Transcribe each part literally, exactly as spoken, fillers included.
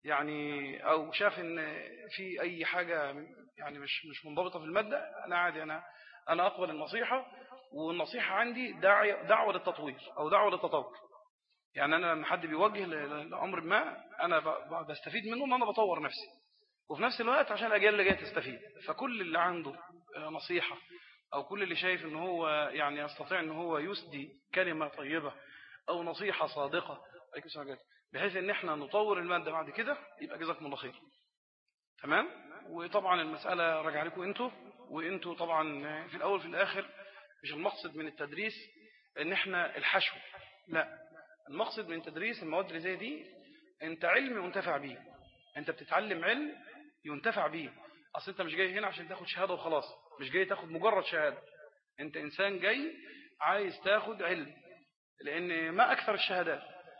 يعني أو شاف إن في أي حاجة يعني مش مش منضبطة في المادة، أنا عادي، أنا أنا أقبل النصيحة، والنصيحة عندي دعوة للتطوير أو دعوة للتطور. يعني أنا لما حد بيوجه لأمر ما أنا بستفيد منه إن أنا بطور نفسي، وفي نفس الوقت عشان الأجيال اللي جاية تستفيد. فكل اللي عنده نصيحة أو كل اللي شايف إن هو يعني يستطيع إن هو يسدي كلمة طيبة أو نصيحة صادقة بحيث إن إحنا نطور المادة بعد كده، يبقى جزاكم الله خير. تمام. وطبعا المسألة راجع لكم أنتوا، وأنتوا طبعا في الأول في الآخر مش المقصد من التدريس إن إحنا الحشو، لا، المقصد من تدريس المواد اللي زي دي أنت علم ينتفع بيه، أنت بتتعلم علم ينتفع بيه. أصل أنت مش جاي هنا عشان تاخد شهادة وخلاص، مش جاي تاخد مجرد شهادة، أنت إنسان جاي عايز تاخد علم، لأن ما أكثر الشهادات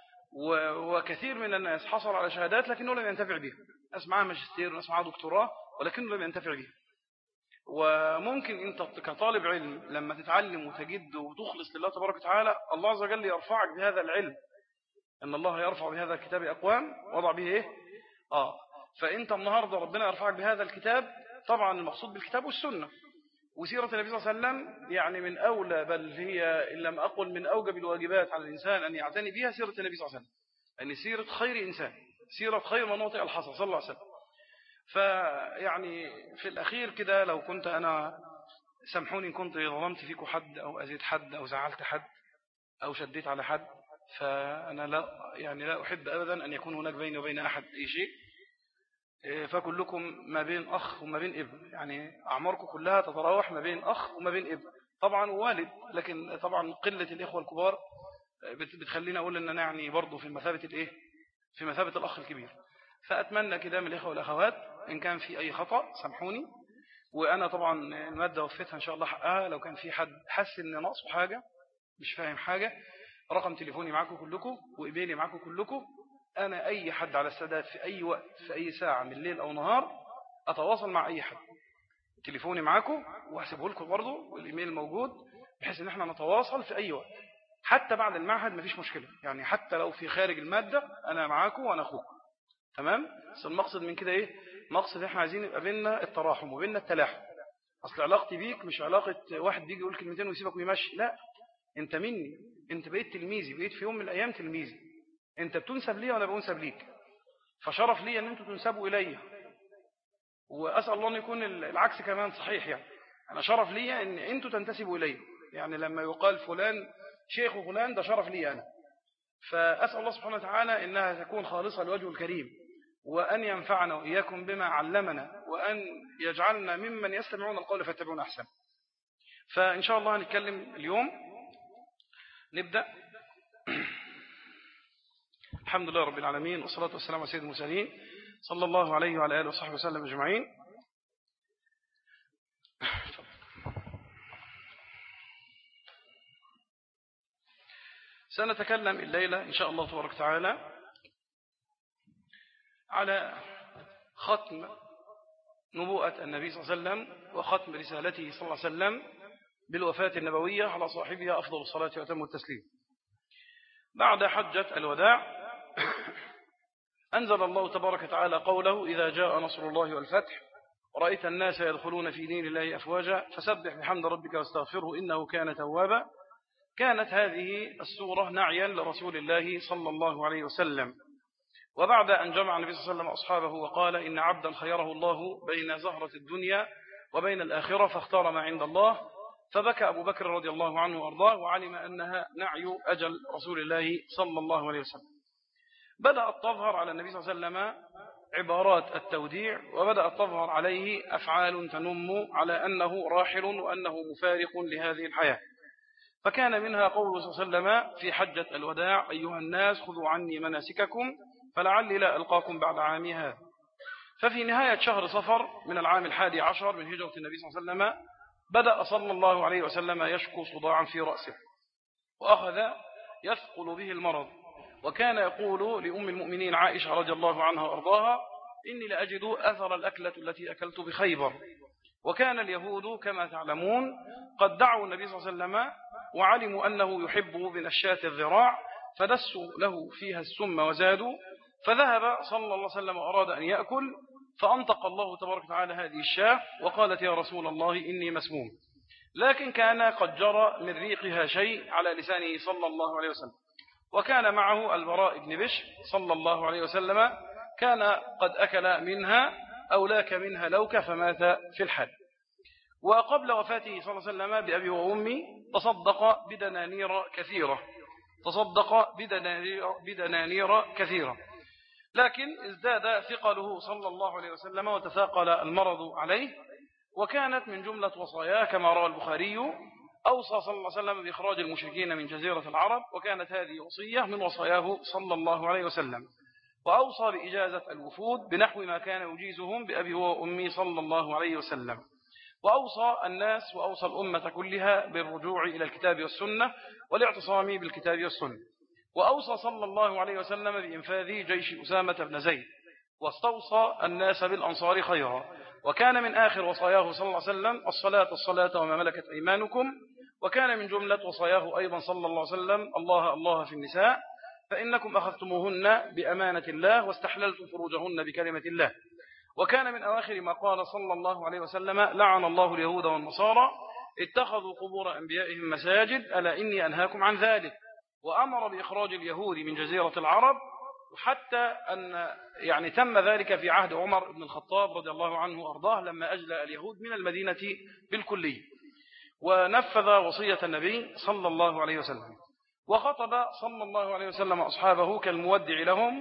وكثير من الناس حصل على شهادات لكنه لم ينتفع بها، ناس معها ماجستير وناس معها دكتوراه ولكنه لم ينتفع بها. وممكن أنت كطالب علم لما تتعلم وتجد وتخلص لله تبارك وتعالى، الله عز وجل يرفعك بهذا العلم، أن الله يرفع بهذا الكتاب أقوام وضع به إيه؟ آه فأنت النهاردة ربنا يرفعك بهذا الكتاب، طبعا المقصود بالكتاب والسنة وسيرة النبي صلى الله عليه وسلم، يعني من أولى بل هي إن لم أقل من أوجب الواجبات على الإنسان أن يعتني بها سيرة النبي صلى الله عليه وسلم، يعني سيرة خير إنسان، سيرة خير مناطق الحصى صلى الله عليه وسلم. فيعني في الأخير كده، لو كنت أنا سامحوني إن كنت ظلمت فيكم حد أو أزيد حد أو زعلت حد أو شديت على حد، فأنا لا يعني لا أحب أبدا أن يكون هناك بيني وبين أحد أي شيء، فكلكم ما بين أخ وما بين ابن، يعني أعماركم كلها تتراوح ما بين أخ وما بين ابن، طبعا والد، لكن طبعا قلة الإخوة الكبار بتخلينا أقول أننا يعني برضو في مثابة الإيه، في مثابة الأخ الكبير. فأتمنى كده من الإخوة والأخوات إن كان في أي خطأ سامحوني، وأنا طبعا المادة وفيتها إن شاء الله حقها. لو كان في حد حس إن ناقصه حاجة مش فاهم حاجة، رقم تليفوني معكم كلكم وإيميلي معكم كلكم، أنا أي حد على السداد في أي وقت في أي ساعة من الليل أو نهار أتواصل مع أي حد. تليفوني معكم وأحسبه لكم برضو، والإيميل موجود، بحيث إن احنا نتواصل في أي وقت، حتى بعد المعهد مفيش مشكلة، يعني حتى لو في خارج المادة أنا معاكم وأنا أخوكم. تمام. بس المقصد من كده إيه؟ مقصد إحنا عايزين يبقى بيننا التراحم وبيننا التلاحم. أصل علاقتي بيك مش علاقة واحد بيجي يقول كلمتين ويسيبك ويمشي، لا، أنت مني، أنت بقيت تلميذي، بقيت في يوم من الأيام تلميذي، أنت بتنسب لي وأنا بنسب ليك، فشرف لي أن أنتوا تنسبوا إلي، وأسأل الله أن يكون العكس كمان صحيح. يعني أنا شرف لي أن أنتوا تنتسبوا إلي، يعني لما يقال فلان شيخ فلان ده شرف لي أنا. فأسأل الله سبحانه وتعالى أنها تكون خالصة لوجه الكريم، وأن ينفعنا وإياكم بما علمنا، وأن يجعلنا ممن يستمعون القول فيتبعون أحسن. فإن شاء الله هنتكلم اليوم، نبدأ. الحمد لله رب العالمين، والصلاة والسلام على سيد المرسلين صلى الله عليه وعلى آله وصحبه وسلم أجمعين. سنتكلم الليلة إن شاء الله تبارك وتعالى على ختم نبوءة النبي صلى الله عليه وسلم وختم رسالته صلى الله عليه وسلم بالوفاة النبوية على صاحبها أفضل الصلاة وأتم التسليم. بعد حجة الوداع أنزل الله تبارك وتعالى قوله: إذا جاء نصر الله والفتح ورأيت الناس يدخلون في دين الله أفواجا فسبح بحمد ربك واستغفره إنه كان توابا. كانت هذه السورة نعيا لرسول الله صلى الله عليه وسلم. وبعد أن جمع النبي صلى الله عليه وسلم أصحابه وقال: إن عبدا خيره الله بين زهرة الدنيا وبين الآخرة فاختار ما عند الله، فبكى أبو بكر رضي الله عنه وأرضاه، وعلم أنها نعي أجل رسول الله صلى الله عليه وسلم. بدأت تظهر على النبي صلى الله عليه وسلم عبارات التوديع، وبدأت تظهر عليه أفعال تنم على أنه راحل وأنه مفارق لهذه الحياة. فكان منها قوله صلى الله عليه وسلم في حجة الوداع: أيها الناس خذوا عني مناسككم فلعلي لا ألقاكم بعد عامي هذا. ففي نهاية شهر صفر من العام الحادي عشر من هجرة النبي صلى الله عليه وسلم بدأ صلى الله عليه وسلم يشكو صداعا في رأسه، وأخذ يثقل به المرض، وكان يقول لأم المؤمنين عائشة رضي الله عنها وأرضاها: إني لأجد أثر الأكلة التي أكلت بخيبر. وكان اليهود كما تعلمون قد دعوا النبي صلى الله عليه وسلم وعلموا أنه يحب بنشات الذراع، فدسوا له فيها السم وزادوا، فذهب صلى الله عليه وسلم وأراد أن يأكل، فأنطق الله تبارك وتعالى هذه الشاة وقالت يا رسول الله إني مسموم، لكن كان قد جرى من ريقها شيء على لسانه صلى الله عليه وسلم. وكان معه البراء بن بشر صلى الله عليه وسلم، كان قد أكل منها أو لاك منها لوك فمات في الحال. وقبل وفاته صلى الله عليه وسلم بأبي وأمي تصدق بدنانير كثيرة تصدق بدنانير, بدنانير كثيرة لكن ازداد ثقله صلى الله عليه وسلم وتثاقل المرض عليه. وكانت من جملة وصاياه كما روى البخاري أوصى صلى الله عليه وسلم بإخراج المشركين من جزيرة العرب، وكانت هذه وصية من وصاياه صلى الله عليه وسلم. وأوصى بإجازة الوفود بنحو ما كان يجيزهم بأبي وأمي صلى الله عليه وسلم. وأوصى الناس وأوصى الأمة كلها بالرجوع إلى الكتاب والسنة والاعتصام بالكتاب والسنة. وأوصى صلى الله عليه وسلم بإنفاذ جيش أسامة بن زيد، واستوصى الناس بالأنصار خيرا. وكان من آخر وصاياه صلى الله عليه وسلم الصلاة الصلاة وما ملكت أيمانكم. وكان من جملة وصاياه أيضا صلى الله عليه وسلم الله الله في النساء، فإنكم أخذتموهن بأمانة الله واستحللتم فروجهن بكلمة الله. وكان من أواخر ما قال صلى الله عليه وسلم لعن الله اليهود والنصارى اتخذوا قبور أنبيائهم مساجد ألا إني أنهاكم عن ذلك. وأمر بإخراج اليهود من جزيرة العرب، حتى أن يعني تم ذلك في عهد عمر بن الخطاب رضي الله عنه وأرضاه لما أجلى اليهود من المدينة بالكلية، ونفذ وصية النبي صلى الله عليه وسلم. وخطب صلى الله عليه وسلم أصحابه كالمودع لهم،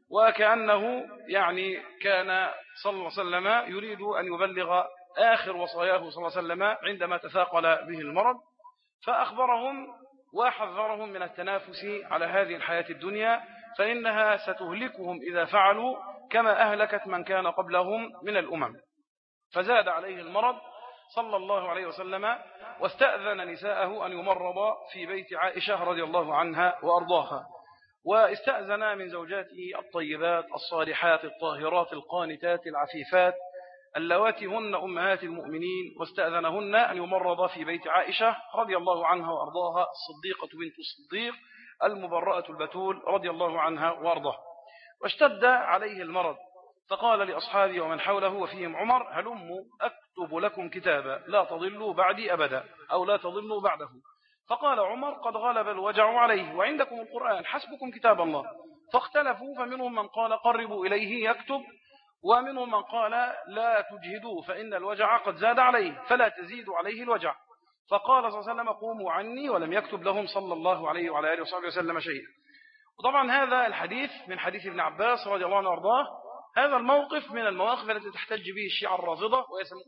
وكأنه يعني كان صلى الله عليه وسلم يريد أن يبلغ آخر وصاياه صلى الله عليه وسلم عندما تثاقل به المرض، فأخبرهم وحذرهم من التنافس على هذه الحياة الدنيا، فإنها ستهلكهم إذا فعلوا كما أهلكت من كان قبلهم من الأمم. فزاد عليه المرض صلى الله عليه وسلم، واستأذن نساءه أن يمرض في بيت عائشة رضي الله عنها وأرضاها. واستأذن من زوجاته الطيبات الصالحات الطاهرات القانتات العفيفات اللواتي هن أمهات المؤمنين، واستأذنهن أن يمرض في بيت عائشة رضي الله عنها وأرضاها الصديقة بنت الصديق المبرأة البتول رضي الله عنها وأرضاها. واشتد عليه المرض، فقال لأصحابه ومن حوله وفيهم عمر هلموا أكتب لكم كتابا لا تضلوا بعدي أبدا أو لا تضلوا بعده. فقال عمر قد غلب الوجع عليه وعندكم القرآن حسبكم كتاب الله. فاختلفوا، فمنهم من قال قربوا إليه يكتب، ومنهم من قال لا تجهدوا فإن الوجع قد زاد عليه فلا تزيدوا عليه الوجع. فقال صلى الله عليه وسلم قوموا عني، ولم يكتب لهم صلى الله عليه وعلى آله وصحبه وسلم شيئا. وطبعا هذا الحديث من حديث ابن عباس رضي الله عنه وارضاه. هذا الموقف من المواقف التي تحتج به الشيعة الرافضة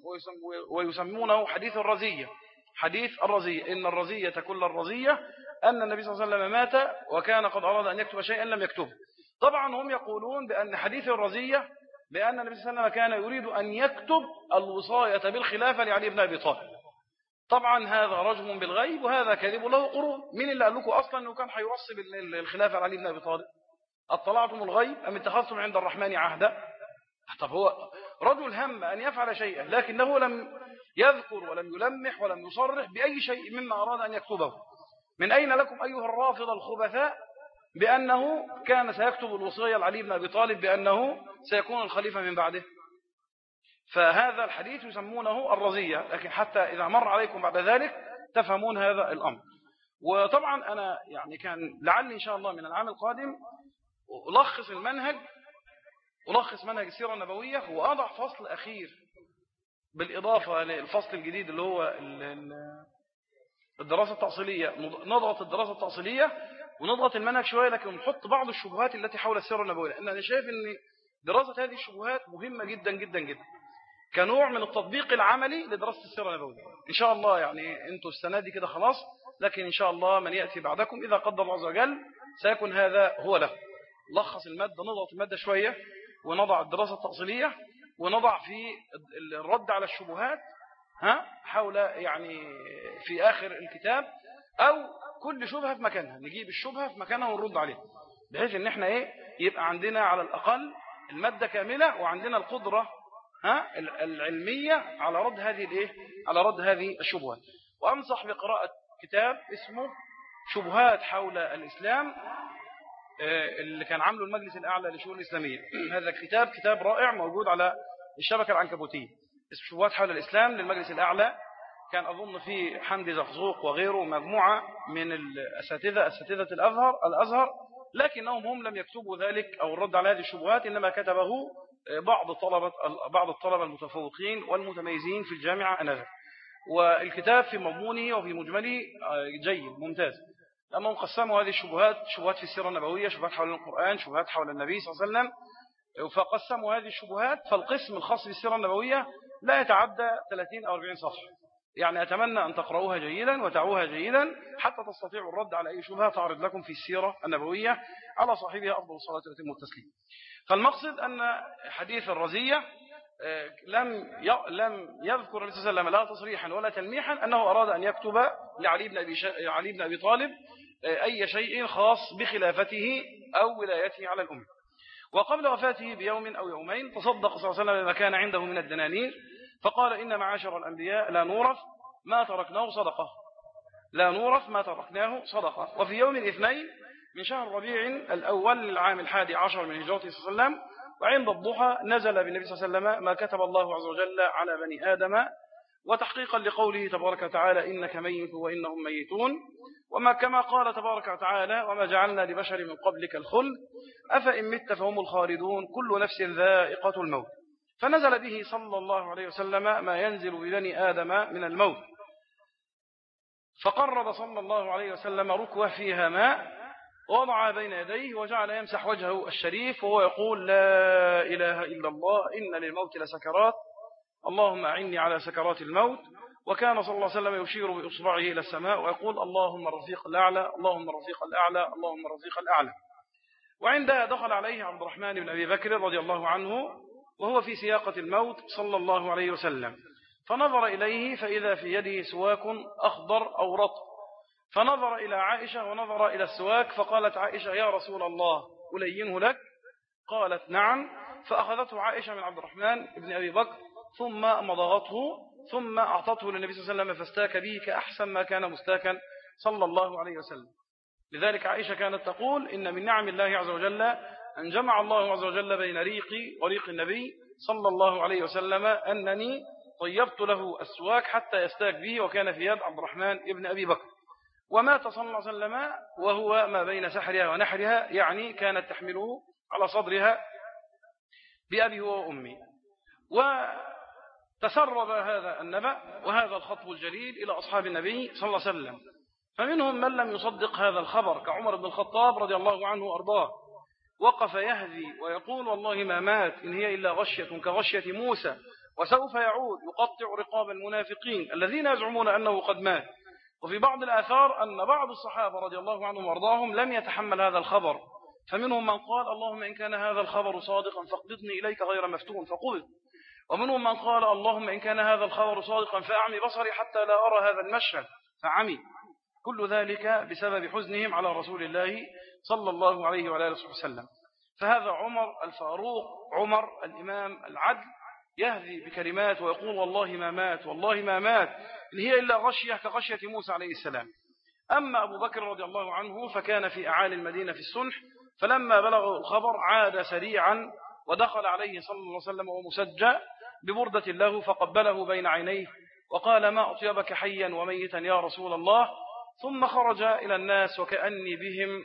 ويسمونه حديث الرزية. حديث الرزية، إن الرزية كل الرزية أن النبي صلى الله عليه وسلم مات وكان قد أراد أن يكتب شيئا لم يكتبه. طبعا هم يقولون بأن حديث الرزية بأن النبي صلى الله عليه وسلم كان يريد أن يكتب الوصاية بالخلافة لعلي بن أبي طالب. طبعا هذا رجم بالغيب وهذا كذب له قرون. مين اللي قال لكم أصلا أنه كان حيوصي بالخلافة لعلي بن أبي طالب؟ اطلعتم الغيب أم اتخذتم عند الرحمن عهدا؟ طب هو رجل هم أن يفعل شيئا لكنه لم يذكر ولم يلمح ولم يصرح بأي شيء مما أراد أن يكتبه. من أين لكم أيها الرافضة الخبثاء بأنه كان سيكتب الوصية لعلي بن أبي طالب بأنه سيكون الخليفة من بعده؟ فهذا الحديث يسمونه الرزية، لكن حتى إذا مر عليكم بعد ذلك تفهمون هذا الأمر. وطبعا أنا يعني كان لعلي إن شاء الله من العام القادم ألخص المنهج ألخص منهج السيرة النبوية وأضع فصل أخير بالإضافة للفصل الجديد اللي هو الدراسة التأصيلية. نضغط الدراسة التأصيلية ونضغط المنهج شوية، لكن نحط بعض الشبهات التي حول السيرة النبوية، لأن أنا شايف أن دراسة هذه الشبهات مهمة جدا جدا جدا كنوع من التطبيق العملي لدراسة السيرة النبوية. إن شاء الله يعني أنتوا السنة دي كده خلاص، لكن إن شاء الله من يأتي بعدكم إذا قدر الله عز وجل سيكون هذا هو له. لخص المادة، نضغط المادة شوية ونضع الدراسة التأصيلية ونضع في الرد على الشبهات ها حول يعني في آخر الكتاب، أو كل شبهة في مكانها نجيب الشبهة في مكانها ونرد عليها، بحيث ان احنا ايه يبقى عندنا على الأقل المادة كاملة وعندنا القدرة ها العلمية على رد هذه الايه على رد هذه الشبهات. وأنصح بقراءة كتاب اسمه شبهات حول الإسلام اللي كان عامله المجلس الأعلى للشؤون الإسلامية. هذا كتاب كتاب رائع موجود على الشبكة العنكبوتية اسمه شبهات حول الإسلام للمجلس الأعلى. كان أظن في حمدي زقزوق وغيره مجموعة من الأساتذة أساتذة الأزهر الأزهر لكنهم هم لم يكتبوا ذلك أو الرد على هذه الشبهات، إنما كتبه بعض الطلبة بعض الطلبة المتفوقين والمتميزين في الجامعة آنذاك. والكتاب في مضمونه وفي مجمله جيد ممتاز، لأنهم قسموا هذه الشبهات شبهات في السيرة النبوية، شبهات حول القرآن، شبهات حول النبي صلى الله عليه وسلم. فقسموا هذه الشبهات، فالقسم الخاص بالسيرة النبوية لا يتعدى ثلاثين أو أربعين صفحة. يعني أتمنى أن تقرؤوها جيدا وتعوها جيدا حتى تستطيعوا الرد على أي شبهة تعرض لكم في السيرة النبوية على صاحبها أفضل الصلاة والتسليم. فالمقصد أن حديث الرزية لم لم يذكر النبي صلى الله عليه وسلم لا تصريحا ولا تلميحا أنه أراد أن يكتب لعلي بن أبي, شا... علي بن أبي طالب أي شيء خاص بخلافته أو ولايته على الأمة. وقبل وفاته بيوم أو يومين تصدق صلى الله عليه وسلم بما كان عنده من الدنانير، فقال إن معاشر الأنبياء لا نورث ما تركناه صدقة، لا نورث ما تركناه صدقة. وفي يوم الاثنين من شهر ربيع الأول للعام الحادي عشر من هجرته صلى الله عليه وسلم وعند الضحى نزل بالنبي صلى الله عليه وسلم ما كتب الله عز وجل على بني آدم، وتحقيقا لقوله تبارك وتعالى إنك ميت وإنهم ميتون، وما كما قال تبارك وتعالى وما جعلنا لبشر من قبلك الخلد أفإن مت فهم الخالدون كل نفس ذائقة الموت. فنزل به صلى الله عليه وسلم ما ينزل ببني آدم من الموت، فقرب صلى الله عليه وسلم ركوة فيها ماء ووضع بين يديه وجعل يمسح وجهه الشريف وهو يقول لا إله إلا الله إن للموت لسكرات اللهم أعني على سكرات الموت. وكان صلى الله عليه وسلم يشير بإصبعه إلى السماء ويقول اللهم الرفيق الأعلى اللهم الرفيق الأعلى اللهم الرفيق الأعلى. وعندها دخل عليه عبد الرحمن بن أبي بكر رضي الله عنه وهو في سياقة الموت صلى الله عليه وسلم، فنظر إليه فإذا في يده سواك أخضر أو رطب، فنظر إلى عائشة ونظر إلى السواك، فقالت عائشة يا رسول الله ألينه لك؟ قالت نعم، فأخذته عائشة من عبد الرحمن بن أبي بكر ثم مضغته ثم أعطته للنبي صلى الله عليه وسلم فاستاك به كأحسن ما كان مستاكا صلى الله عليه وسلم. لذلك عائشة كانت تقول إن من نعم الله عز وجل أن جمع الله عز وجل بين ريقي وريق النبي صلى الله عليه وسلم أنني طيبت له السواك حتى يستاك به، وكان في يد عبد الرحمن بن أبي بكر. ومات صلى الله عليه وسلم وهو ما بين سحرها ونحرها، يعني كانت تحمله على صدرها بأبي وأمي. وتسرب هذا النبأ وهذا الخطب الجليل إلى أصحاب النبي صلى الله عليه وسلم، فمنهم من لم يصدق هذا الخبر كعمر بن الخطاب رضي الله عنه وأرضاه، وقف يهذي ويقول والله ما مات إن هي إلا غشية كغشية موسى وسوف يعود يقطع رقاب المنافقين الذين يزعمون أنه قد مات. وفي بعض الآثار أن بعض الصحابة رضي الله عنهم وارضاهم لم يتحمل هذا الخبر، فمنهم من قال اللهم إن كان هذا الخبر صادقا فاقبضني إليك غير مفتون فقبض، ومنهم من قال اللهم إن كان هذا الخبر صادقا فأعمي بصري حتى لا أرى هذا المشهد فعمي. كل ذلك بسبب حزنهم على رسول الله صلى الله عليه وعلى آله وسلم. فهذا عمر الفاروق عمر الإمام العدل يهذي بكلمات ويقول والله ما مات والله ما مات إن هي إلا غشية كغشية موسى عليه السلام. أما أبو بكر رضي الله عنه فكان في أعالي المدينة في السنح، فلما بلغ الخبر عاد سريعا ودخل عليه صلى الله عليه وسلم ومسجى ببردة له فقبله بين عينيه وقال ما أطيبك حيا وميتا يا رسول الله، ثم خرج إلى الناس وكأني بهم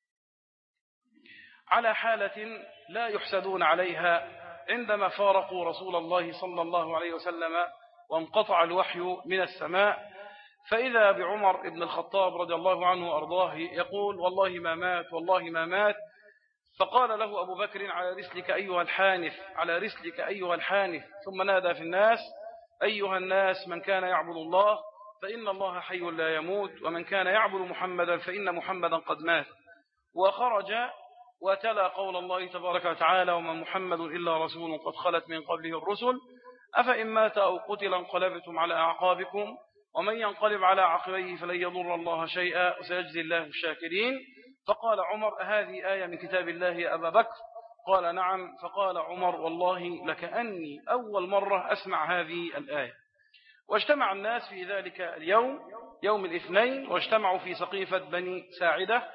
على حالة لا يحسدون عليها عندما فارقوا رسول الله صلى الله عليه وسلم وانقطع الوحي من السماء، فإذا بعمر بن الخطاب رضي الله عنه وأرضاه يقول والله ما مات والله ما مات. فقال له أبو بكر على رسلك أيها الحانف على رسلك أيها الحانف، ثم نادى في الناس أيها الناس من كان يعبد الله فإن الله حي لا يموت، ومن كان يعبد محمدا فإن محمدا قد مات. وخرج وتلا قول الله تبارك وتعالى وما محمد إلا رسول قد خلت من قبله الرسل أفإن مات أو قتل انقلبتم على أعقابكم ومن ينقلب على عقبيه فلن يضر الله شيئا وسيجزي الله الشاكرين. فقال عمر هذه آية من كتاب الله يا أبا بكر؟ قال نعم. فقال عمر والله لكأني أول مرة أسمع هذه الآية. واجتمع الناس في ذلك اليوم يوم الاثنين، واجتمعوا في سقيفة بني ساعدة،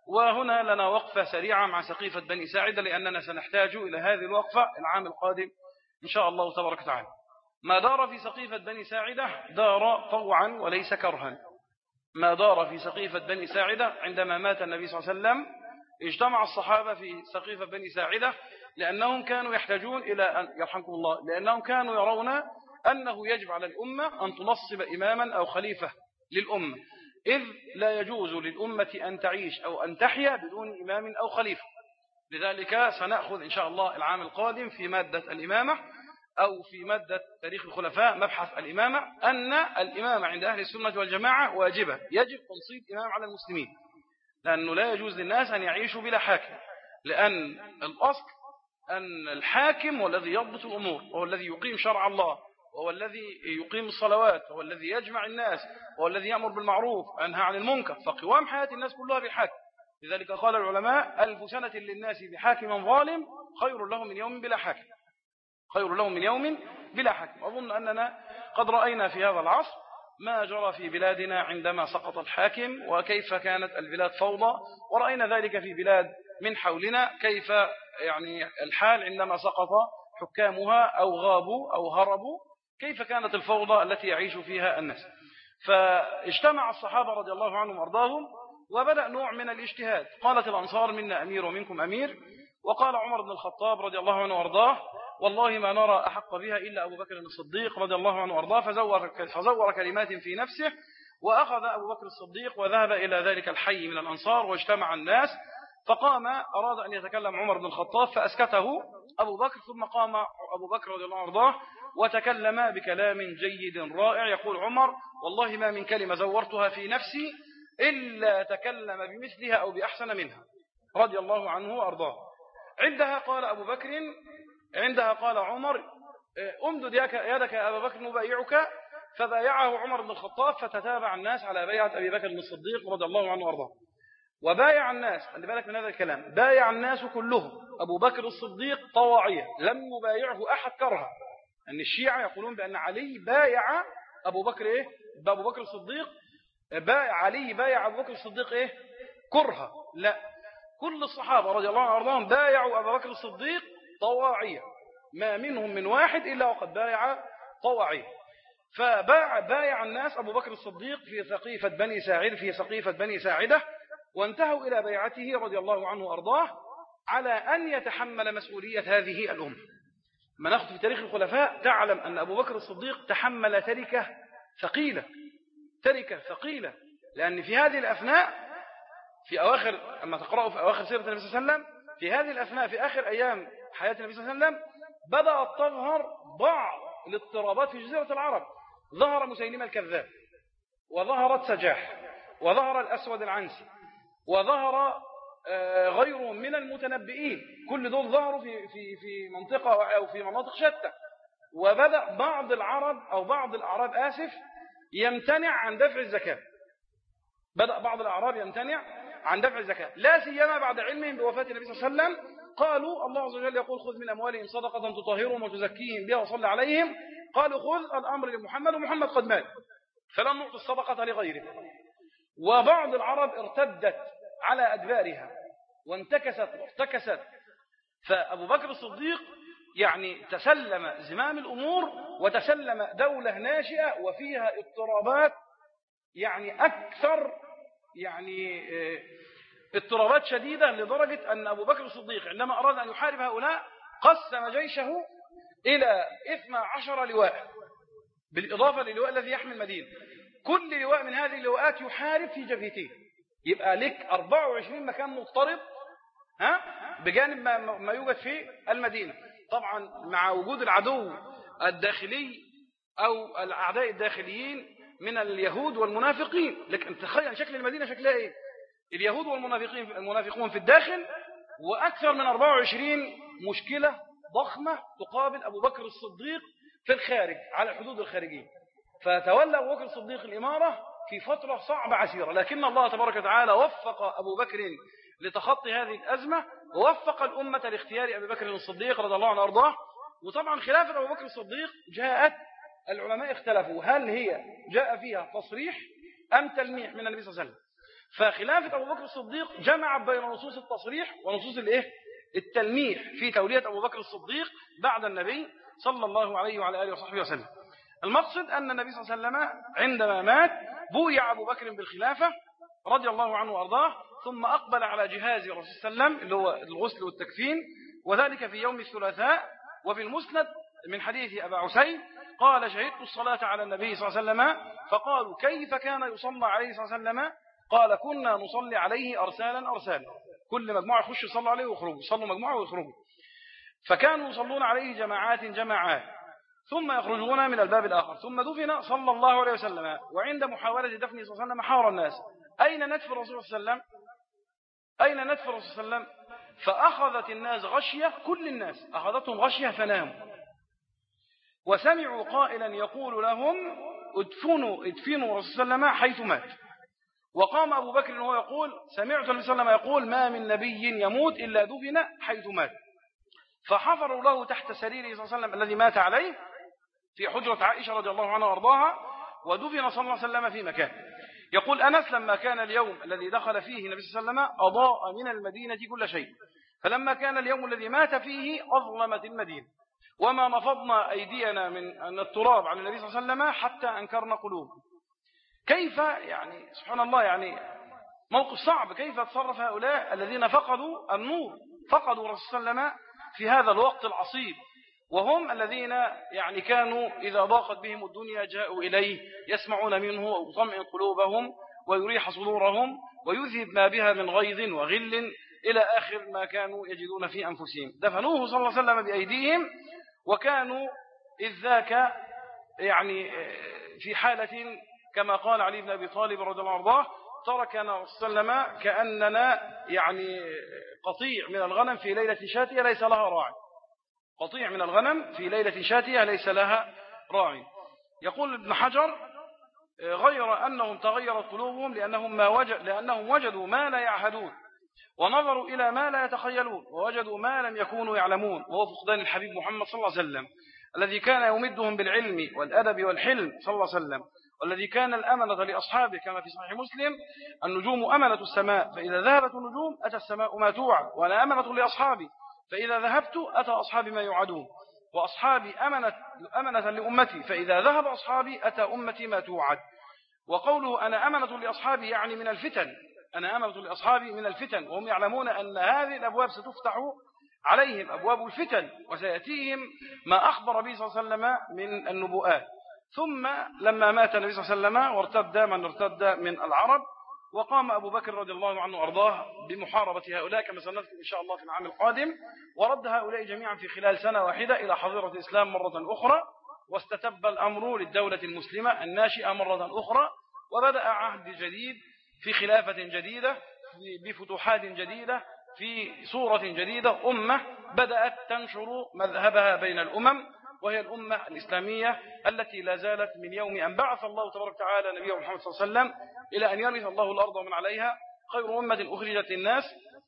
وهنا لنا وقفة سريعة مع سقيفة بني ساعدة، لأننا سنحتاج إلى هذه الوقفة العام القادم إن شاء الله تبارك وتعالى. ما دار في سقيفة بني ساعدة دار طوعا وليس كرها. ما دار في سقيفة بني ساعدة عندما مات النبي صلى الله عليه وسلم اجتمع الصحابة في سقيفة بني ساعدة لأنهم كانوا يحتاجون إلى أن يرحمكم الله لأنهم كانوا يرون أنه يجب على الأمة أن تنصب إماما أو خليفة للأمة، إذ لا يجوز للأمة أن تعيش أو أن تحيا بدون إمام أو خليفة. لذلك سنأخذ إن شاء الله العام القادم في مادة الإمامة أو في مادة تاريخ الخلفاء مبحث الإمامة أن الإمامة عند أهل السنة والجماعة واجبة، يجب تنصيب إمام على المسلمين، لأنه لا يجوز للناس أن يعيشوا بلا حاكم، لأن الأصل أن الحاكم هو الذي يضبط الأمور، وهو الذي يقيم شرع الله، وهو الذي يقيم الصلوات، وهو الذي يجمع الناس، وهو الذي يأمر بالمعروف وينهى عن المنكر، فقوام حياة الناس كلها بالحاكم. لذلك قال العلماء ألف سنة للناس بحاكم ظالم خير لهم من يوم بلا حاكم، خير لهم من يوم بلا حاكم. أظن أننا قد رأينا في هذا العصر ما جرى في بلادنا عندما سقط الحاكم وكيف كانت البلاد فوضى، ورأينا ذلك في بلاد من حولنا كيف يعني الحال عندما سقط حكامها أو غابوا أو هربوا، كيف كانت الفوضى التي يعيش فيها الناس. فاجتمع الصحابة رضي الله عنهم وارضاهم وبدأ نوع من الاجتهاد. قالت الأنصار منا أمير ومنكم أمير، وقال عمر بن الخطاب رضي الله عنه وارضاه والله ما نرى أحق بها إلا أبو بكر الصديق رضي الله عنه وارضاه، فزور, فزور كلمات في نفسه، وأخذ أبو بكر الصديق وذهب إلى ذلك الحي من الأنصار واجتمع الناس، فقام أراد أن يتكلم عمر بن الخطاب فأسكته أبو بكر، ثم قام أبو بكر رضي الله عنه وارضاه وتكلم بكلام جيد رائع. يقول عمر والله ما من كلمة زورتها في نفسي إلا تكلم بمثلها أو بأحسن منها رضي الله عنه وأرضاه. عندها قال أبو بكر عندها قال عمر أمدد يدك يا أبا بكر نبايعك، فبايعه عمر بن الخطاب، فتتابع الناس على بيعة أبي بكر الصديق رضي الله عنه وأرضاه. وبايع الناس، خلي بالك من هذا الكلام، بايع الناس كلهم أبو بكر الصديق طواعية، لم يبايعه أحد كرها. أن الشيعة يقولون بأن علي بايع أبو بكر إيه؟ أبو بكر الصديق بايع علي بايع أبو بكر الصديق إيه؟ كرها. لا، كل الصحابة رضي الله عنهم بايعوا أبو بكر الصديق طواعية، ما منهم من واحد إلا وقد بايع طواعية. فبايع بايع الناس أبو بكر الصديق في سقيفة بني ساعدة في سقيفة بني ساعدة وانتهوا إلى بيعته رضي الله عنه وأرضاه على أن يتحمل مسؤولية هذه الأمة. ما ناخذ في تاريخ الخلفاء تعلم أن أبو بكر الصديق تحمل تركة ثقيلة، تركة ثقيلة، لأن في هذه الأثناء في أواخر أما تقرأوا في أواخر سيرة النبي صلى الله عليه وسلم في هذه الأثناء في آخر أيام حياة النبي صلى الله عليه وسلم بدأت تظهر بعض الاضطرابات في جزيرة العرب. ظهر مسيلمة الكذاب، وظهرت سجاح، وظهر الأسود العنسي، وظهر غيره من المتنبئين، كل دول ظهروا في في في منطقة أو في مناطق شتى. وبدأ بعض العرب أو بعض الأعراب آسف يمتنع عن دفع الزكاة، بدأ بعض الأعراب يمتنع عن دفع الزكاة، لا سيما بعد علمهم بوفاة النبي صلى الله عليه وسلم. قالوا الله عز وجل يقول خذ من أموالهم صدقة تطهرهم وتزكيهم بها وصل عليهم، قالوا خذ الأمر لمحمد ومحمد قد مات فلن نعطي الصدقة لغيره. وبعض العرب ارتدت على أدبارها وانتكست وارتكست. فأبو بكر الصديق يعني تسلم زمام الأمور وتسلم دولة ناشئة وفيها اضطرابات، يعني أكثر يعني اضطرابات شديدة، لدرجة أن أبو بكر الصديق عندما أراد أن يحارب هؤلاء قسم جيشه إلى اثنى عشر لواء بالإضافة للواء الذي يحمي المدينة. كل لواء من هذه اللواءات يحارب في جبهتين، يبقى لك أربعة وعشرين مكان مضطرب ها بجانب ما, ما يوجد في المدينة. طبعا مع وجود العدو الداخلي أو الأعداء الداخليين من اليهود والمنافقين، لكن تخيل شكل المدينة شكلها إيه؟ اليهود والمنافقين المنافقون في الداخل، وأكثر من أربعة وعشرين مشكلة ضخمة تقابل أبو بكر الصديق في الخارج على الحدود الخارجية. فتولى أبو بكر الصديق الإمارة في فترة صعبة عسيرة، لكن الله تبارك وتعالى وفق أبو بكر لتخطي هذه الأزمة، ووفق الأمة لاختيار أبي بكر الصديق رضي الله عنه وأرضاه. وطبعا خلافة أبو بكر الصديق جاءت، العلماء اختلفوا هل هي جاء فيها تصريح أم تلميح من النبي صلى الله عليه وسلم. فخلافة أبو بكر الصديق جمع بين نصوص التصريح ونصوص الإيه؟ التلميح في تولية أبو بكر الصديق بعد النبي صلى الله عليه وعلى آله وصحبه وسلم. المقصد أن النبي صلى الله عليه وسلم عندما مات بويع أبو بكر بالخلافة رضي الله عنه وأرضاه، ثم أقبل على جهاز الرسول صلى الله عليه وسلم اللي هو الغسل والتكفين، وذلك في يوم الثلاثاء. وفي المسند من حديث أبا عسيد قال شهدت الصلاة على النبي صلى الله عليه وسلم فقالوا كيف كان يصلى عليه صلى الله عليه وسلم؟ قال كنا نصلي عليه أرسالا أرسالا، كل مجموعة يخش يصلوا عليه ويخرجوا، يصلوا مجموعة ويخرجوا، فكانوا يصلون عليه جماعات جماعات ثم يخرجون من الباب الآخر. ثم دفن صلى الله عليه وسلم، وعند محاولة دفنه صلى الله عليه وسلم حار الناس أين ندفن الرسول صلى الله عليه وسلم؟ أين ندفن الرسول صلى الله عليه وسلم؟ فأخذت الناس غشية، كل الناس أخذتهم غشية فناموا، وسمعوا قائلا يقول لهم ادفنوا ادفنوا الرسول صلى الله عليه وسلم حيث مات. وقام أبو بكر وهو يقول سمعت النبي صلى الله عليه وسلم يقول ما من نبي يموت إلا دفن حيث مات. فحفروا له تحت سريره صلى الله عليه وسلم الذي مات عليه في حجرة عائشة رضي الله عنها وارضاها، ودفن صلى الله عليه وسلم في مكان. يقول أنس لما كان اليوم الذي دخل فيه النبي صلى الله عليه وسلم أضاء من المدينة كل شيء، فلما كان اليوم الذي مات فيه أظلمت المدينة، وما نفضنا أيدينا من التراب على النبي صلى الله عليه وسلم حتى أنكرنا قلوب. كيف يعني سبحان الله، يعني موقف صعب، كيف تصرف هؤلاء الذين فقدوا النور، فقدوا الرسول صلى الله عليه وسلم في هذا الوقت العصيب، وهم الذين يعني كانوا إذا ضاقت بهم الدنيا جاءوا إليه يسمعون منه ويطمئن قلوبهم ويريح صدورهم ويذهب ما بها من غيظ وغل إلى آخر ما كانوا يجدون في أنفسهم. دفنوه صلى الله عليه وسلم بأيديهم، وكانوا إذ ذاك يعني في حالة كما قال علي بن أبي طالب رضي الله عنه تركنا صلى الله عليه وسلم كأننا يعني قطيع من الغنم في ليلة شاتية ليس لها راعي، قطيع من الغنم في ليلة شاتية ليس لها راعي. يقول ابن حجر غير أنهم تغيرت قلوبهم لأنهم, ما وجد لأنهم وجدوا ما لا يعهدون، ونظروا إلى ما لا يتخيلون، ووجدوا ما لم يكونوا يعلمون، وهو فقدان الحبيب محمد صلى الله عليه وسلم الذي كان يمدهم بالعلم والأدب والحلم صلى الله عليه وسلم، والذي كان الأمنة لأصحابه كما في صحيح مسلم النجوم أمنة السماء، فإذا ذهبت النجوم أتى السماء ما توعد، وأنا أمنة لأصحابي فإذا ذهبت أتى أصحابي ما يوعدون، وأصحابي أمنة, أمنة لأمتي فإذا ذهب أصحابي أتى أمتي ما توعد. وقوله أنا أمنة لأصحابي يعني من الفتن، أنا أمنة لأصحابي من الفتن، وهم يعلمون أن هذه الأبواب ستفتح عليهم أبواب الفتن، وسيأتيهم ما أخبر به صلى الله عليه وسلم من النبوءات. ثم لما مات النبي صلى الله عليه وسلم وارتد من ارتد من العرب، وقام أبو بكر رضي الله عنه وأرضاه بمحاربة هؤلاء كما سنذكر إن شاء الله في العام القادم، ورد هؤلاء جميعا في خلال سنة واحدة إلى حظيرة الإسلام مرة أخرى، واستتب الأمر للدولة المسلمة الناشئة مرة أخرى، وبدأ عهد جديد في خلافة جديدة بفتوحات جديدة في صورة جديدة، أمة بدأت تنشر مذهبها بين الأمم، وهي الأمة الإسلامية التي لا زالت من يوم أن بعث الله تبارك وتعالى نبيه محمد صلى الله عليه وسلم إلى أن يرث الله الأرض ومن عليها خير أمة أخرجت للناس،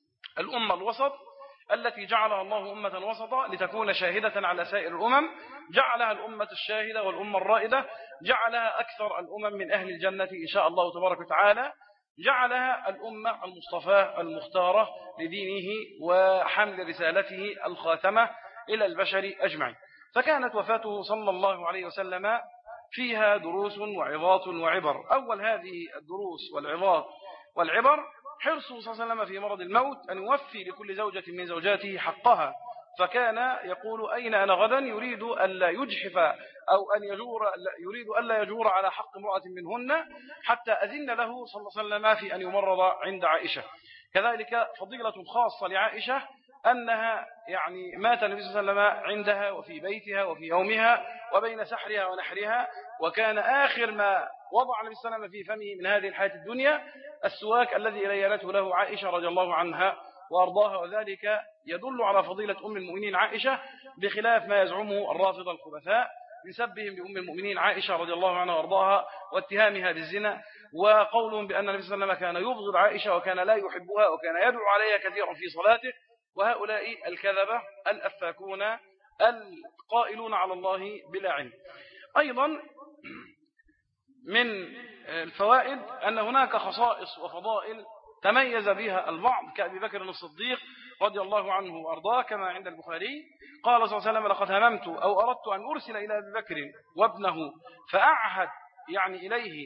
الأمة الوسط التي جعلها الله أمة وسطا لتكون شاهدة على سائر الأمم، جعلها الأمة الشاهدة والأمة الرائدة، جعلها أكثر الأمم من أهل الجنة إن شاء الله تبارك وتعالى، جعلها الأمة المصطفى المختارة لدينه وحمل رسالته الخاتمة إلى البشر أجمعين. فكانت وفاته صلى الله عليه وسلم فيها دروس وعظات وعبر. أول هذه الدروس والعظات والعبر حرصه صلى الله عليه وسلم في مرض الموت أن يوفي لكل زوجة من زوجاته حقها، فكان يقول أين أنا غدا، يريد ألا يجحف أو أن يجور، يريد ألا يجور على حق امرأة منهن حتى أذن له صلى الله عليه وسلم في أن يمرض عند عائشة. كذلك فضيلة خاصة لعائشة أنها يعني مات النبي صلى الله عليه وسلم عندها وفي بيتها وفي يومها وبين سحرها ونحرها، وكان آخر ما وضع النبي صلى الله عليه وسلم في فمه من هذه الحياة الدنيا السواك الذي لينته له عائشة رضي الله عنها وأرضاها، وذلك يدل على فضيلة أم المؤمنين عائشة بخلاف ما يزعمه الرافضة الخبثاء من سبهم لأم المؤمنين عائشة رضي الله عنها وأرضاها واتهامها بالزنا، وقولهم بأن النبي صلى الله عليه وسلم كان يبغض عائشة وكان لا يحبها وكان يدعو عليها كثيرا في صلاته، وهؤلاء الكذبة الأفاكون القائلون على الله بلا علم. أيضا من الفوائد أن هناك خصائص وفضائل تميز بها البعض كأبي بكر الصديق رضي الله عنه وأرضاه، كما عند البخاري قال صلى الله عليه وسلم: لقد هممت أو أردت أن أرسل إلى أبي بكر وابنه فأعهد يعني إليه،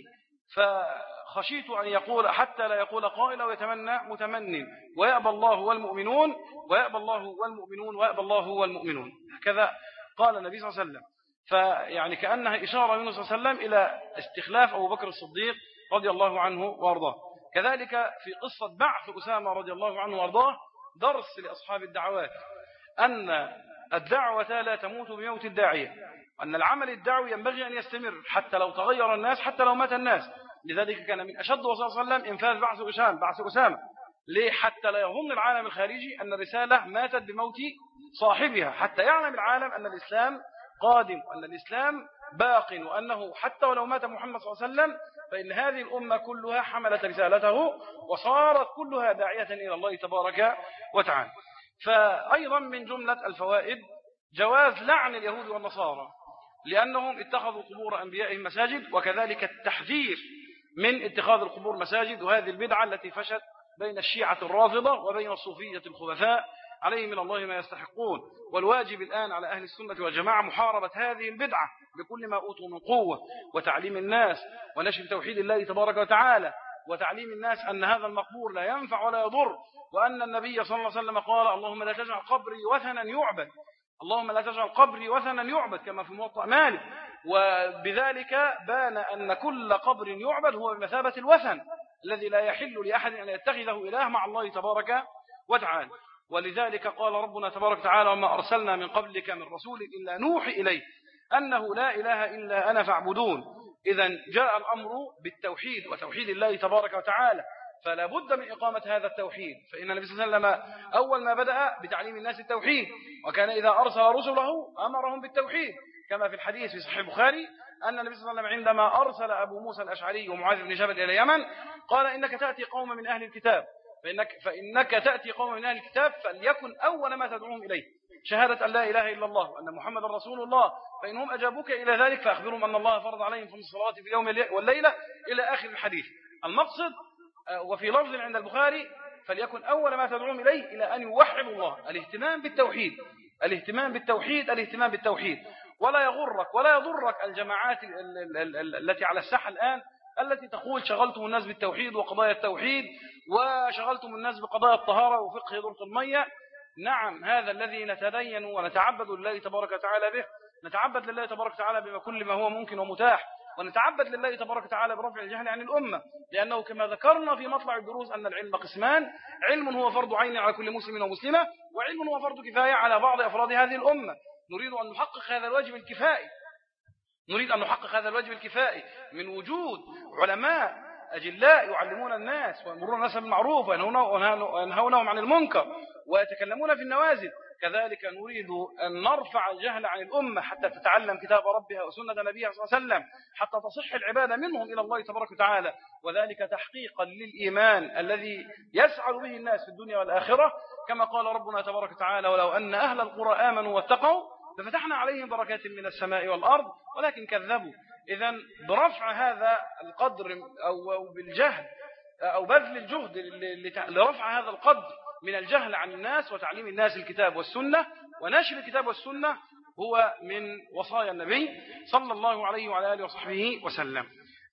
فخشيت أن يقول حتى لا يقول قائل ويتمنى متمن، ويأبى الله والمؤمنون ويأبى الله والمؤمنون ويأبى الله والمؤمنون. هكذا قال النبي صلى الله عليه وسلم. فيعني كأنها إشارة منه صلى الله عليه وسلم إلى استخلاف أبو بكر الصديق رضي الله عنه وأرضاه. كذلك في قصة بعث أسامة رضي الله عنه وأرضاه درس لأصحاب الدعوات أن الدعوة لا تموت بموت الداعية، أن العمل الدعوي ينبغي أن يستمر حتى لو تغير الناس، حتى لو مات الناس. لذلك كان من أشد وصية صلى الله عليه وسلم إنفاذ بعث أسامة بعث أسامة ليه؟ حتى لا يظن العالم الخارجي أن الرسالة ماتت بموت صاحبها، حتى يعلم العالم أن الإسلام قادم وأن الإسلام باق، وأنه حتى ولو مات محمد صلى الله عليه وسلم فإن هذه الأمة كلها حملت رسالته وصارت كلها داعية إلى الله تبارك وتعالى. فأيضا من جملة الفوائد جواز لعن اليهود والنصارى لأنهم اتخذوا قبور أنبيائهم مساجد، وكذلك التحذير من اتخاذ القبور مساجد، وهذه البدعة التي فشت بين الشيعة الرافضة وبين الصوفية الخبثاء عليهم من الله ما يستحقون. والواجب الآن على أهل السنة والجماعة محاربة هذه البدعة بكل ما أوتوا من قوة، وتعليم الناس ونشر توحيد الله تبارك وتعالى، وتعليم الناس أن هذا المقبور لا ينفع ولا يضر، وأن النبي صلى الله عليه وسلم قال: اللهم لا تجعل قبري وثنا يعبد، اللهم لا تجعل قبري وثنا يعبد، كما في موطأ مالك. وبذلك بان أن كل قبر يعبد هو بمثابة الوثن الذي لا يحل لأحد أن يتخذه إله مع الله تبارك وتعالى. ولذلك قال ربنا تبارك وتعالى: وما أرسلنا من قبلك من رسول إلا نوحي إليه أنه لا إله إلا أنا فاعبدون. إذن جاء الأمر بالتوحيد وتوحيد الله تبارك وتعالى، فلا بد من إقامة هذا التوحيد. فإن النبي صلى الله عليه وسلم أول ما بدأ بتعليم الناس التوحيد، وكان إذا أرسل رسله أمرهم بالتوحيد، كما في الحديث في صحيح البخاري أن النبي صلى الله عليه وسلم عندما أرسل أبو موسى الأشعري ومعاذ بن جبل إلى اليمن قال: إنك تأتي قوم من أهل الكتاب فإنك, فإنك تأتي قوم من أهل الكتاب فليكن أول ما تدعوهم إليه شهادة أن لا إله إلا الله وأن محمد رسول الله، فإنهم أجابوك إلى ذلك فأخبرهم أن الله فرض عليهم خمس صلوات في اليوم والليلة إلى آخر الحديث. المقصد وفي لفظ عند البخاري: فليكن أول ما تدعوهم إليه إلى أن يوحدوا الله. الاهتمام بالتوحيد الاهتمام بالتوحيد الاهتمام بالتوحيد ولا يغرك ولا يضرك الجماعات التي على الساحة الآن التي تقول شغلتم الناس بالتوحيد وقضايا التوحيد، وشغلتم الناس بقضايا الطهارة وفقه دورة المية. نعم، هذا الذي نتدين ونتعبد لله تبارك وتعالى به، نتعبد لله تبارك وتعالى بكل ما هو ممكن ومتاح، ونتعبد لله تبارك وتعالى برفع الجهل عن الأمة، لأنه كما ذكرنا في مطلع الدروس أن العلم قسمان: علم هو فرض عين على كل مسلم ومسلمة، وعلم هو فرض كفاية على بعض أفراد هذه الأمة. نريد أن نحقق هذا الواجب الكفائي نريد أن نحقق هذا الواجب الكفائي من وجود علماء أجلاء يعلمون الناس ويأمرون الناس بالمعروف وينهونهم عن المنكر ويتكلمون في النوازل. كذلك نريد أن نرفع الجهل عن الأمة حتى تتعلم كتاب ربها وسنة نبيها صلى الله عليه وسلم، حتى تصح العبادة منهم إلى الله تبارك وتعالى، وذلك تحقيقا للإيمان الذي يسعد به الناس في الدنيا والآخرة، كما قال ربنا تبارك وتعالى: ولو أن أهل القرى آمنوا واتقوا لفتحنا عليهم بركات من السماء والأرض ولكن كذبوا. إذن برفع هذا القدر أو بالجهل أو بذل الجهد لرفع هذا القدر من الجهل عن الناس وتعليم الناس الكتاب والسنة ونشر الكتاب والسنة هو من وصايا النبي صلى الله عليه وعلى آله وصحبه وسلم.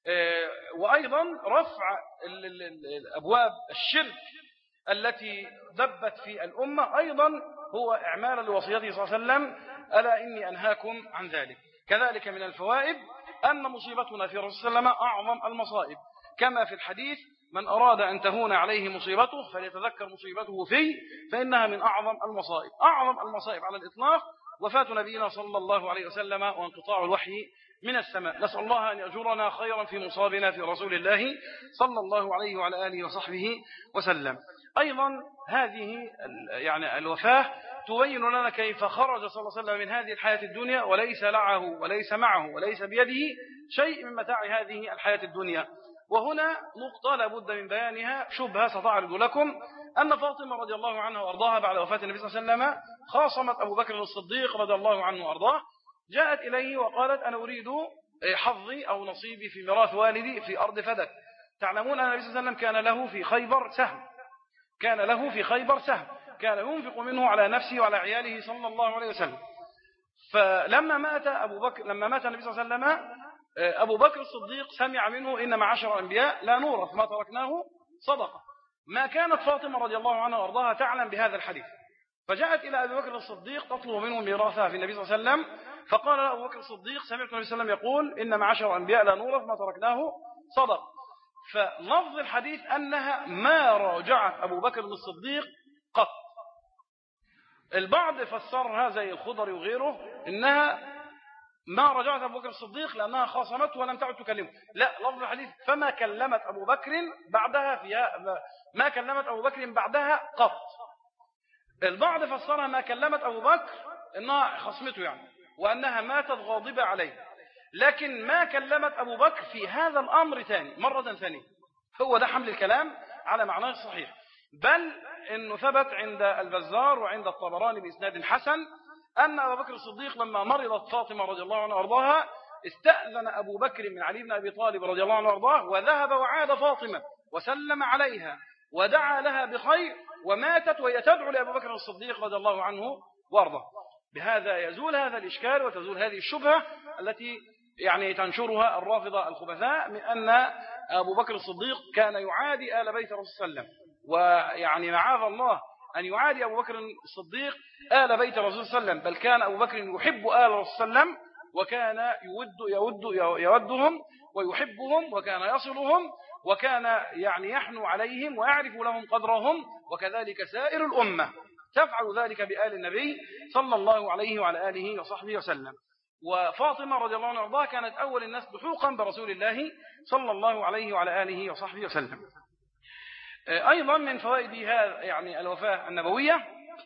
وأيضا رفع أبواب الشرك التي دبت في الأمة أيضا هو إعمالا لوصيته صلى الله عليه وسلم: ألا إني أنهاكم عن ذلك. كذلك من الفوائد أن مصيبتنا في رسول الله أعظم المصائب، كما في الحديث: من أراد أن تهون عليه مصيبته فليتذكر مصيبته فيه فإنها من أعظم المصائب. أعظم المصائب على الإطلاق وفاة نبينا صلى الله عليه وسلم وانقطاع الوحي من السماء. نسأل الله أن يأجرنا خيرا في مصابنا في رسول الله صلى الله عليه وعلى آله وصحبه وسلم. أيضا هذه يعني الوفاة تبين لنا كيف خرج صلى الله عليه وسلم من هذه الحياة الدنيا وليس لعه وليس معه وليس بيده شيء من متاع هذه الحياة الدنيا. وهنا نقطة لابد من بيانها، شبهة ستعرض لكم، أن فاطمة رضي الله عنها وأرضاها بعد وفاة النبي صلى الله عليه وسلم خاصمت أبو بكر الصديق رضي الله عنه وأرضاه، جاءت إليه وقالت: أنا أريد حظي أو نصيبي في ميراث والدي في أرض فدك. تعلمون أن النبي صلى الله عليه وسلم كان له في خيبر سهم، كان له في خيبر سهم، كان ينفق منه على نفسه وعلى عياله صلى الله عليه وسلم. فلما مات أبو بكر، لما مات النبي صلى الله عليه وسلم، أبو بكر الصديق سمع منه إن معاشر الأنبياء لا نورث ما تركناه صدقة. ما كانت فاطمة رضي الله عنها وارضاها تعلم بهذا الحديث، فجاءت إلى أبي بكر الصديق تطلب منه ميراثها في النبي صلى الله عليه وسلم، فقال له أبو بكر الصديق سمعت النبي صلى الله عليه وسلم يقول إن معاشر الأنبياء لا نورث ما تركناه صدقة. فلفظ الحديث أنها ما راجعت أبو بكر الصديق قط. البعض فسرها زي الخضري وغيره إنها ما رجعت أبو بكر الصديق لأنها خاصمته ولم تعد تكلمه. لا، لفظ الحديث فما كلمت أبو بكر بعدها فيها، ما كلمت أبو بكر بعدها قط. البعض فسرها ما كلمت أبو بكر إنها خصمته يعني، وأنها ماتت غاضبة عليه، لكن ما كلمت أبو بكر في هذا الأمر ثاني مرة ثانية. هو ده حمل الكلام على معناه الصحيح. بل إنه ثبت عند البزار وعند الطبراني بإسناد حسن أن أبو بكر الصديق لما مرضت فاطمة رضي الله عنها وارضاها استأذن أبو بكر من علي بن أبي طالب رضي الله عنه وارضاه، وذهب وعاد فاطمة وسلم عليها ودعا لها بخير، وماتت وهي تدعو لأبو بكر الصديق رضي الله عنه وارضاه. بهذا يزول هذا الإشكال وتزول هذه الشبهة التي يعني تنشرها الرافضة الخبثاء من أن أبو بكر الصديق كان يعادي آل بيت الرسول صلى الله عليه وسلم. ويعني معاذ الله أن يعادي أبو بكر الصديق آل بيت الرسول صلى الله عليه وسلم، بل كان أبو بكر يحب آل الرسول صلى الله عليه وسلم، وكان يود يود يودهم ويحبهم، وكان يصلهم، وكان يعني يحنو عليهم ويعرف لهم قدرهم، وكذلك سائر الأمة تفعل ذلك بآل النبي صلى الله عليه وعلى آله وصحبه وسلم. وفاطمة رضي الله عنها وارضاها كانت أول الناس لحوقا برسول الله صلى الله عليه وعلى آله وصحبه وسلم. أيضا من فوائد هذا يعني الوفاة النبوية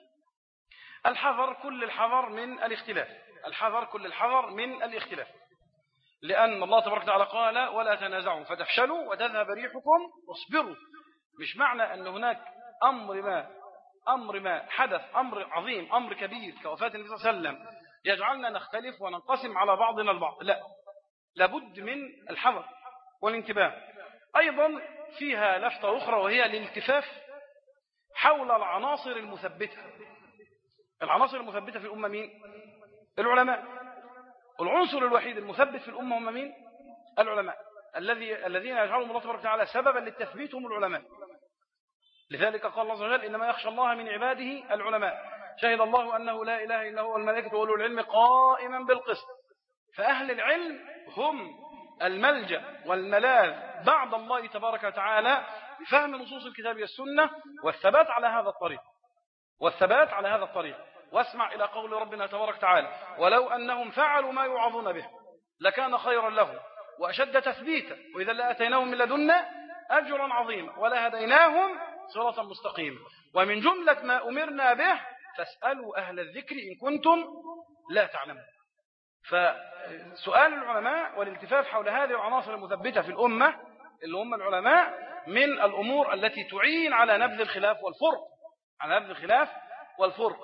الحذر كل الحذر من الاختلاف، الحذر كل الحذر من الاختلاف، لأن الله تبارك وتعالى قال ولا تنازعوا فتفشلوا وتذهب ريحكم واصبروا. مش معنى أن هناك أمر ما أمر ما حدث أمر عظيم أمر كبير كوفاة النبي صلى الله عليه وسلم يجعلنا نختلف وننقسم على بعضنا البعض، لا، لابد من الحذر والانتباه. أيضا فيها لفتة أخرى وهي الالتفاف حول العناصر المثبتة. العناصر المثبتة في الأمة مين؟ العلماء. العنصر الوحيد المثبت في الأمة هم مين؟ العلماء، الذي الذين يجعلهم الله تبارك وتعالى سببا للتثبيت هم العلماء. لذلك قال الله عز وجل إنما يخشى الله من عباده العلماء، شهد الله أنه لا إله إلا هو والملائكة وأولو العلم قائما بالقسط. فأهل العلم هم الملجأ والملاذ بعد الله تبارك وتعالى بفهم نصوص الكتاب والسنة والثبات على هذا الطريق والثبات على هذا الطريق. واسمع إلى قول ربنا تبارك وتعالى ولو أنهم فعلوا ما يوعظون به لكان خيرا لهم وأشد تثبيتا وإذا لآتيناهم من لدنا أجرا عظيما ولهديناهم صراطا مستقيما. ومن جملة ما أمرنا به فاسألوا أهل الذكر إن كنتم لا تعلمون. فسؤال العلماء والالتفاف حول هذه العناصر المثبتة في الأمة اللي هم العلماء من الأمور التي تعين على نبذ الخلاف والفرق على نبذ الخلاف والفرق.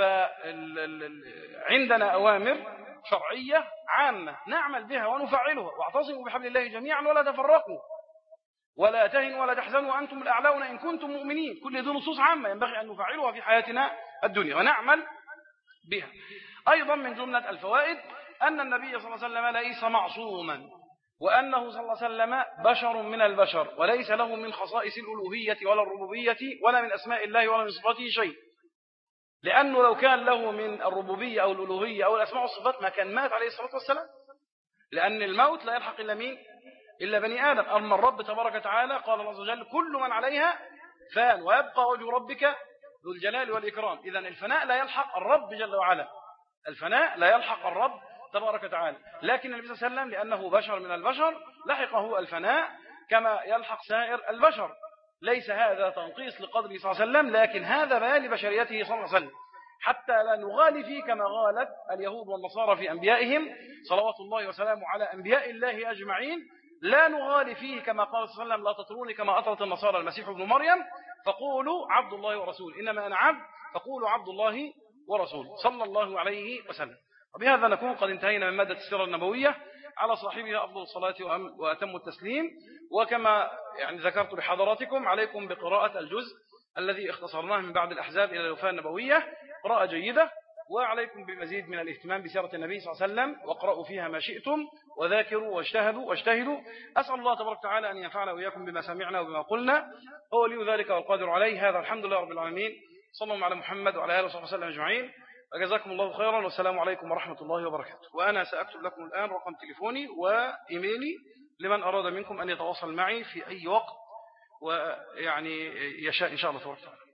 فعندنا أوامر شرعية عامة نعمل بها ونفعلها، واعتصموا بحبل الله جميعا ولا تفرقوا ولا تهنوا ولا تحزنوا وأنتم الأعلون إن كنتم مؤمنين. كل دي نصوص عامة ينبغي أن نفعلها في حياتنا الدنيا ونعمل بها. أيضا من جملة الفوائد أن النبي صلى الله عليه وسلم ليس معصوما، وأنه صلى الله عليه وسلم بشر من البشر وليس له من خصائص الألوهية ولا الربوبية ولا من أسماء الله ولا من صفاته شيء، لأنه لو كان له من الربوبية أو الألوهية أو الأسماء والصفات ما كان مات عليه الصلاة والسلام، لأن الموت لا يلحق إلا مين؟ إلا بني آدم. أما الرب تبارك وتعالى قال الله عز وجل كل من عليها فان ويبقى وجه ربك ذو الجلال والإكرام. إذن الفناء لا يلحق الرب جل وعلا، الفناء لا يلحق الرب تبارك وتعالى، لكن النبي صلى الله عليه وسلم لأنه بشر من البشر لحقه الفناء كما يلحق سائر البشر. ليس هذا تنقيص لقدره صلى الله عليه وسلم، لكن هذا بيان لبشريته صلى الله عليه وسلم حتى لا نغالي فيه كما غالت اليهود والنصارى في أنبيائهم صلوات الله وسلامه على أنبياء الله أجمعين. لا نغالي فيه كما قال صلى الله عليه وسلم لا تطروني كما أطرت النصارى المسيح ابن مريم فقولوا عبد الله ورسول، إنما أنا عبد فقولوا عبد الله ورسول صلى الله عليه وسلم. وبهذا نكون قد انتهينا من مادة السيرة النبوية، على صاحبها أفضل الصلاة وأتم التسليم. وكما يعني ذكرت لحضراتكم، عليكم بقراءة الجزء الذي اختصرناه من بعد الأحزاب إلى الوفاة النبوية، قراءة جيدة، وعليكم بمزيد من الاهتمام بسيرة النبي صلى الله عليه وسلم، واقرأوا فيها ما شئتم وذاكروا واجتهدوا واجتهدوا. أسأل الله تبارك وتعالى أن ينفعنا وإياكم بما سمعنا وبما قلنا، هو لي ذلك والقادر عليه. هذا الحمد لله رب العالمين، صلى الله على محمد وعلى آله وصحبه وسلم أجمعين، وجزاكم الله خيرا، والسلام عليكم ورحمة الله وبركاته. وأنا سأكتب لكم الآن رقم تليفوني وإيميلي لمن أراد منكم أن يتواصل معي في أي وقت ويعني يشاء إن شاء الله تبارك وتعالى.